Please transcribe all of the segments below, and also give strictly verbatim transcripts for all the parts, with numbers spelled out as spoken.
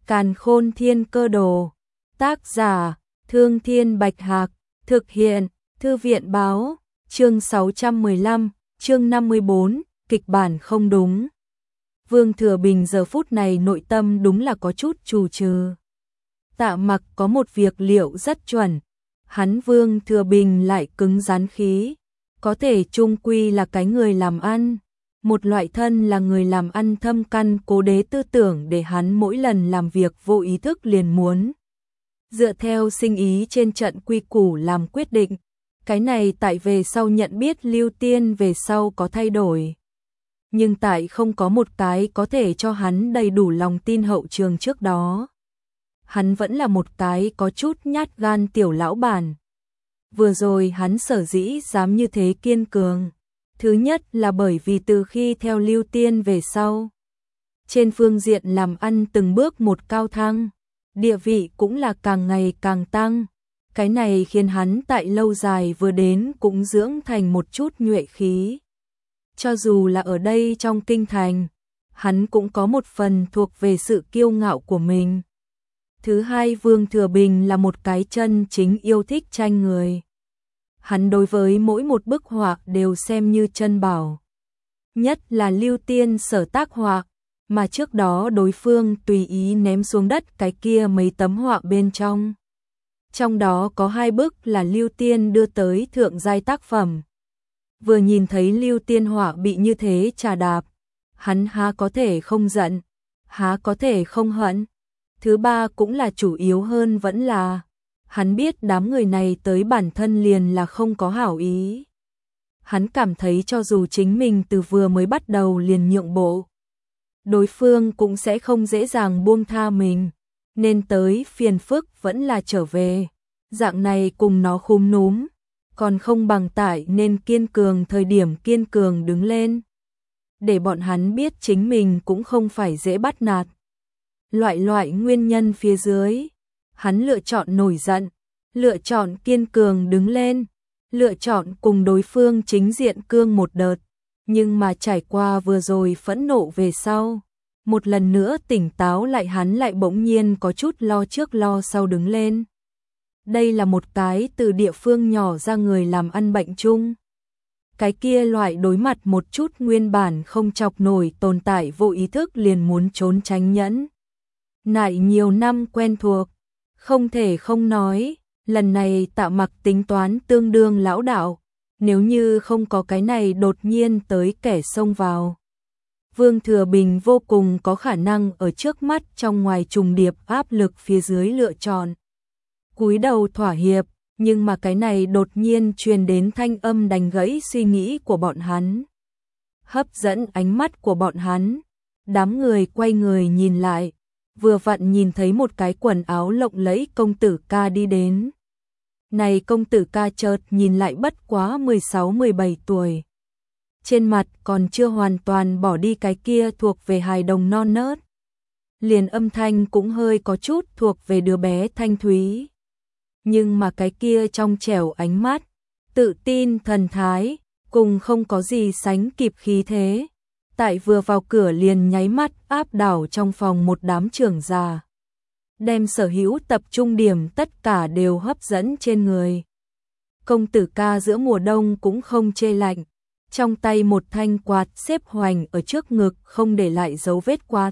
Càn Khôn Thiên Cơ Đồ. Tác giả: Thương Thiên Bạch Hạc. Thực hiện: Thư viện Báo. Chương sáu trăm mười lăm, chương năm mươi bốn, kịch bản không đúng. Vương Thừa Bình giờ phút này nội tâm đúng là có chút trù trừ. Tạ Mặc có một việc liệu rất chuẩn, hắn Vương Thừa Bình lại cứng rắn khí, có thể chung quy là cái người làm ăn, một loại thân là người làm ăn thâm căn cố đế tư tưởng để hắn mỗi lần làm việc vô ý thức liền muốn dựa theo sinh ý trên trận quy củ làm quyết định. Cái này tại về sau nhận biết Lưu Tiên về sau có thay đổi. Nhưng tại không có một cái có thể cho hắn đầy đủ lòng tin hậu trường trước đó. Hắn vẫn là một cái có chút nhát gan tiểu lão bản. Vừa rồi hắn sở dĩ dám như thế kiên cường. Thứ nhất là bởi vì từ khi theo Lưu Tiên về sau, trên phương diện làm ăn từng bước một cao thăng, địa vị cũng là càng ngày càng tăng. Cái này khiến hắn tại lâu dài vừa đến cũng dưỡng thành một chút nhuệ khí. Cho dù là ở đây trong kinh thành, hắn cũng có một phần thuộc về sự kiêu ngạo của mình. Thứ hai, Vương Thừa Bình là một cái chân chính yêu thích tranh người. Hắn đối với mỗi một bức họa đều xem như chân bảo. Nhất là Lưu Tiên sở tác họa, mà trước đó đối phương tùy ý ném xuống đất cái kia mấy tấm họa bên trong. Trong đó có hai bức là Lưu Tiên đưa tới thượng giai tác phẩm. Vừa nhìn thấy Lưu Tiên họa bị như thế trà đạp, hắn há có thể không giận, há có thể không hận. Thứ ba cũng là chủ yếu hơn vẫn là, hắn biết đám người này tới bản thân liền là không có hảo ý. Hắn cảm thấy cho dù chính mình từ vừa mới bắt đầu liền nhượng bộ, đối phương cũng sẽ không dễ dàng buông tha mình. Nên tới phiền phức vẫn là trở về. Dạng này cùng nó khúm núm, còn không bằng tại nên kiên cường thời điểm kiên cường đứng lên. Để bọn hắn biết chính mình cũng không phải dễ bắt nạt. Loại loại nguyên nhân phía dưới, hắn lựa chọn nổi giận, lựa chọn kiên cường đứng lên, lựa chọn cùng đối phương chính diện cương một đợt. Nhưng mà trải qua vừa rồi phẫn nộ về sau, một lần nữa tỉnh táo lại, hắn lại bỗng nhiên có chút lo trước lo sau đứng lên. Đây là một cái từ địa phương nhỏ ra người làm ăn bệnh chung. Cái kia loại đối mặt một chút nguyên bản không chọc nổi tồn tại vô ý thức liền muốn trốn tránh nhẫn nại nhiều năm quen thuộc. Không thể không nói, lần này Tạ Mặc tính toán tương đương lão đạo. Nếu như không có cái này đột nhiên tới kẻ xông vào, Vương Thừa Bình vô cùng có khả năng ở trước mắt trong ngoài trùng điệp áp lực phía dưới lựa chọn cúi đầu thỏa hiệp, nhưng mà cái này đột nhiên truyền đến thanh âm đánh gãy suy nghĩ của bọn hắn, hấp dẫn ánh mắt của bọn hắn. Đám người quay người nhìn lại, vừa vặn nhìn thấy một cái quần áo lộng lẫy công tử ca đi đến. Này công tử ca chợt nhìn lại bất quá mười sáu mười bảy tuổi. Trên mặt còn chưa hoàn toàn bỏ đi cái kia thuộc về hài đồng non nớt. Liền âm thanh cũng hơi có chút thuộc về đứa bé thanh thúy. Nhưng mà cái kia trong trẻo ánh mắt, tự tin thần thái, cùng không có gì sánh kịp khí thế. Tại vừa vào cửa liền nháy mắt áp đảo trong phòng một đám trưởng già. Đem sở hữu tập trung điểm tất cả đều hấp dẫn trên người. Công tử ca giữa mùa đông cũng không chê lạnh, trong tay một thanh quạt xếp hoành ở trước ngực không để lại dấu vết quạt.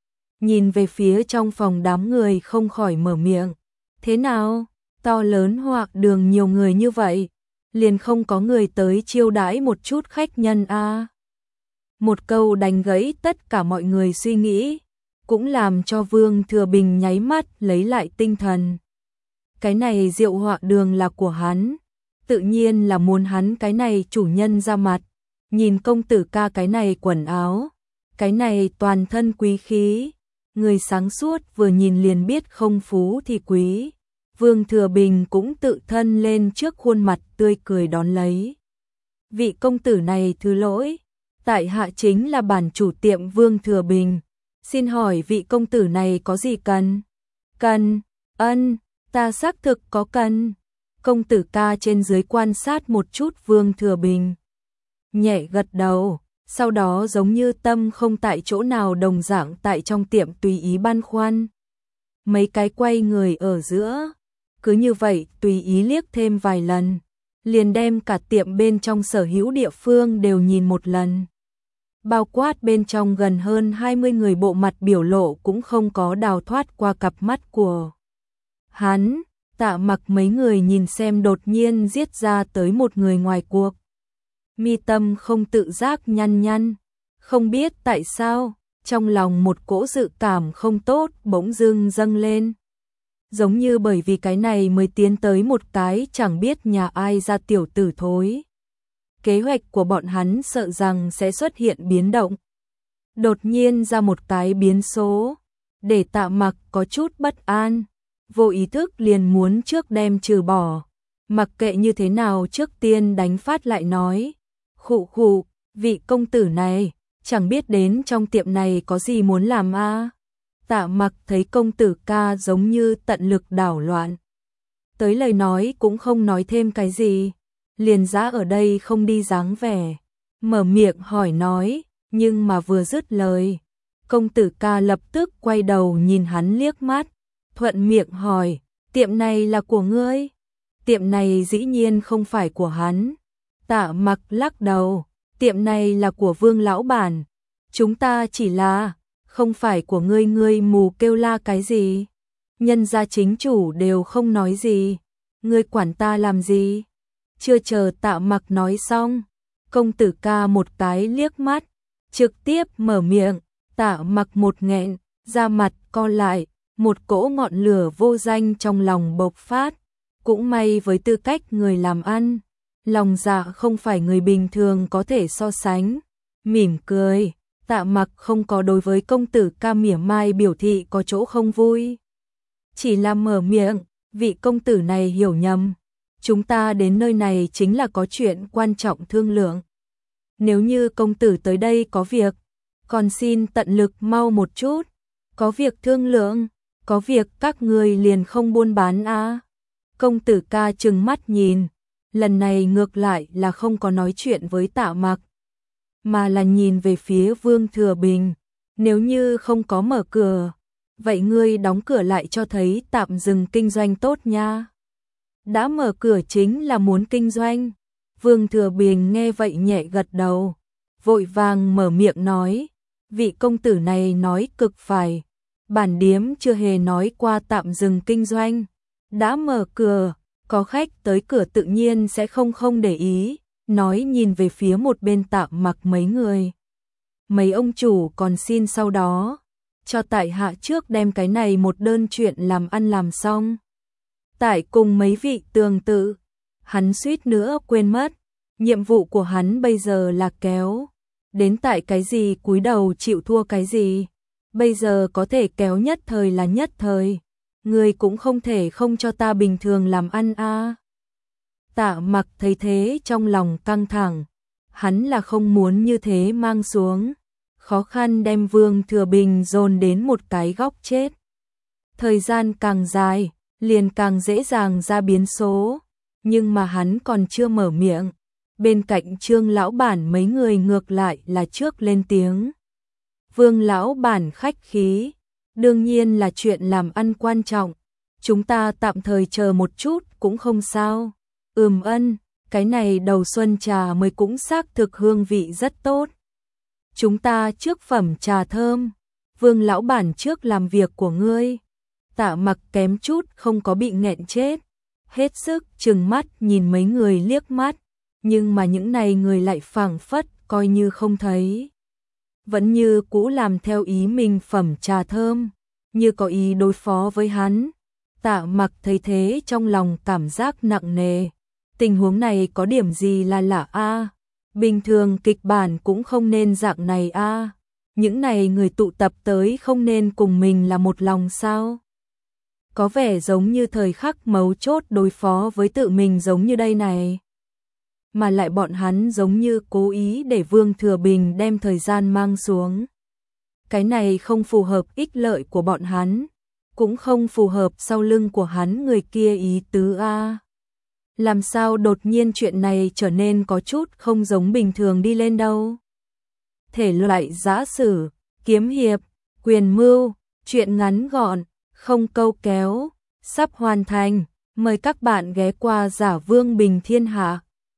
Nhìn về phía trong phòng đám người không khỏi mở miệng. Thế nào, to lớn họa đường nhiều người như vậy, liền không có người tới chiêu đãi một chút khách nhân a? À? Một câu đánh gãy tất cả mọi người suy nghĩ, cũng làm cho Vương Thừa Bình nháy mắt lấy lại tinh thần. Cái này rượu họa đường là của hắn, tự nhiên là muốn hắn cái này chủ nhân ra mặt. Nhìn công tử ca cái này quần áo, cái này toàn thân quý khí, người sáng suốt vừa nhìn liền biết không phú thì quý. Vương Thừa Bình cũng tự thân lên trước khuôn mặt tươi cười đón lấy. Vị công tử này thứ lỗi, tại hạ chính là bản chủ tiệm Vương Thừa Bình. Xin hỏi vị công tử này có gì cần? Cần, ân, ta xác thực có cần. Công tử ca trên dưới quan sát một chút Vương Thừa Bình, nhẹ gật đầu, sau đó giống như tâm không tại chỗ nào đồng dạng tại trong tiệm tùy ý băn khoăn. mấy cái quay người ở giữa. Cứ như vậy tùy ý liếc thêm vài lần, liền đem cả tiệm bên trong sở hữu địa phương đều nhìn một lần. Bao quát bên trong gần hơn hai mươi người, bộ mặt biểu lộ cũng không có đào thoát qua cặp mắt của hắn. Tạ Mặc mấy người nhìn xem đột nhiên giết ra tới một người ngoài cuộc. Mi tâm không tự giác nhăn nhăn, không biết tại sao, trong lòng một cỗ dự cảm không tốt bỗng dưng dâng lên. Giống như bởi vì cái này mới tiến tới một cái chẳng biết nhà ai ra tiểu tử thối. Kế hoạch của bọn hắn sợ rằng sẽ xuất hiện biến động. Đột nhiên ra một cái biến số, để Tạ Mặc có chút bất an, vô ý thức liền muốn trước đem trừ bỏ. Mặc kệ như thế nào trước tiên đánh phát lại nói, khụ khụ, vị công tử này, chẳng biết đến trong tiệm này có gì muốn làm a? À? Tạ Mặc thấy công tử ca giống như tận lực đảo loạn. Tới lời nói cũng không nói thêm cái gì, liền giá ở đây không đi dáng vẻ. Mở miệng hỏi nói, nhưng mà vừa dứt lời, công tử ca lập tức quay đầu nhìn hắn liếc mắt, thuận miệng hỏi, tiệm này là của ngươi? Tiệm này dĩ nhiên không phải của hắn. Tạ Mặc lắc đầu, tiệm này là của Vương lão bản. Chúng ta chỉ là, không phải của ngươi, ngươi mù kêu la cái gì? Nhân gia chính chủ đều không nói gì, ngươi quản ta làm gì? Chưa chờ Tạ Mặc nói xong, công tử ca một cái liếc mắt, trực tiếp mở miệng. Tạ Mặc một nghẹn, da mặt co lại, một cỗ ngọn lửa vô danh trong lòng bộc phát. Cũng may với tư cách người làm ăn, lòng dạ không phải người bình thường có thể so sánh. Mỉm cười, Tạ Mặc không có đối với công tử ca mỉa mai biểu thị có chỗ không vui. Chỉ là mở miệng, vị công tử này hiểu nhầm. Chúng ta đến nơi này chính là có chuyện quan trọng thương lượng. Nếu như công tử tới đây có việc, còn xin tận lực mau một chút. Có việc thương lượng, có việc các người liền không buôn bán à? Công tử ca trừng mắt nhìn, lần này ngược lại là không có nói chuyện với Tạ Mặc, mà là nhìn về phía Vương Thừa Bình. Nếu như không có mở cửa, vậy ngươi đóng cửa lại cho thấy tạm dừng kinh doanh tốt nha. Đã mở cửa chính là muốn kinh doanh. Vương Thừa Bình nghe vậy nhẹ gật đầu, vội vàng mở miệng nói, vị công tử này nói cực phải, bản điếm chưa hề nói qua tạm dừng kinh doanh. Đã mở cửa, có khách tới cửa tự nhiên sẽ không không để ý. Nói nhìn về phía một bên Tạ Mặc mấy người. Mấy ông chủ còn xin sau đó, cho tại hạ trước đem cái này một đơn chuyện làm ăn làm xong. Tại cùng mấy vị tường tự, hắn suýt nữa quên mất, nhiệm vụ của hắn bây giờ là kéo. Đến tại cái gì cúi đầu chịu thua cái gì, bây giờ có thể kéo nhất thời là nhất thời. Người cũng không thể không cho ta bình thường làm ăn a. À. Tạ Mặc thấy thế trong lòng căng thẳng, hắn là không muốn như thế mang xuống, khó khăn đem Vương Thừa Bình dồn đến một cái góc chết. Thời gian càng dài, liền càng dễ dàng ra biến số, nhưng mà hắn còn chưa mở miệng, bên cạnh Trương lão bản mấy người ngược lại là trước lên tiếng. Vương lão bản khách khí, đương nhiên là chuyện làm ăn quan trọng, chúng ta tạm thời chờ một chút cũng không sao. Ừm ân, cái này đầu xuân trà mới cũng xác thực hương vị rất tốt. Chúng ta trước phẩm trà thơm, Vương lão bản trước làm việc của ngươi. Tạ Mặc kém chút không có bị nghẹn chết, hết sức trừng mắt nhìn mấy người liếc mắt, nhưng mà những này người lại phảng phất coi như không thấy. Vẫn như cũ làm theo ý mình phẩm trà thơm, như có ý đối phó với hắn. Tạ Mặc thấy thế trong lòng cảm giác nặng nề. Tình huống này có điểm gì là lạ a? Bình thường kịch bản cũng không nên dạng này a. Những này người tụ tập tới không nên cùng mình là một lòng sao? Có vẻ giống như thời khắc mấu chốt đối phó với tự mình giống như đây này. Mà lại bọn hắn giống như cố ý để Vương Thừa Bình đem thời gian mang xuống. Cái này không phù hợp ích lợi của bọn hắn, cũng không phù hợp sau lưng của hắn người kia ý tứ a. Làm sao đột nhiên chuyện này trở nên có chút không giống bình thường đi lên đâu. Thể loại giã sử, kiếm hiệp, quyền mưu, chuyện ngắn gọn, không câu kéo, sắp hoàn thành. Mời các bạn ghé qua Giả Vương Bình Thiên Hạ.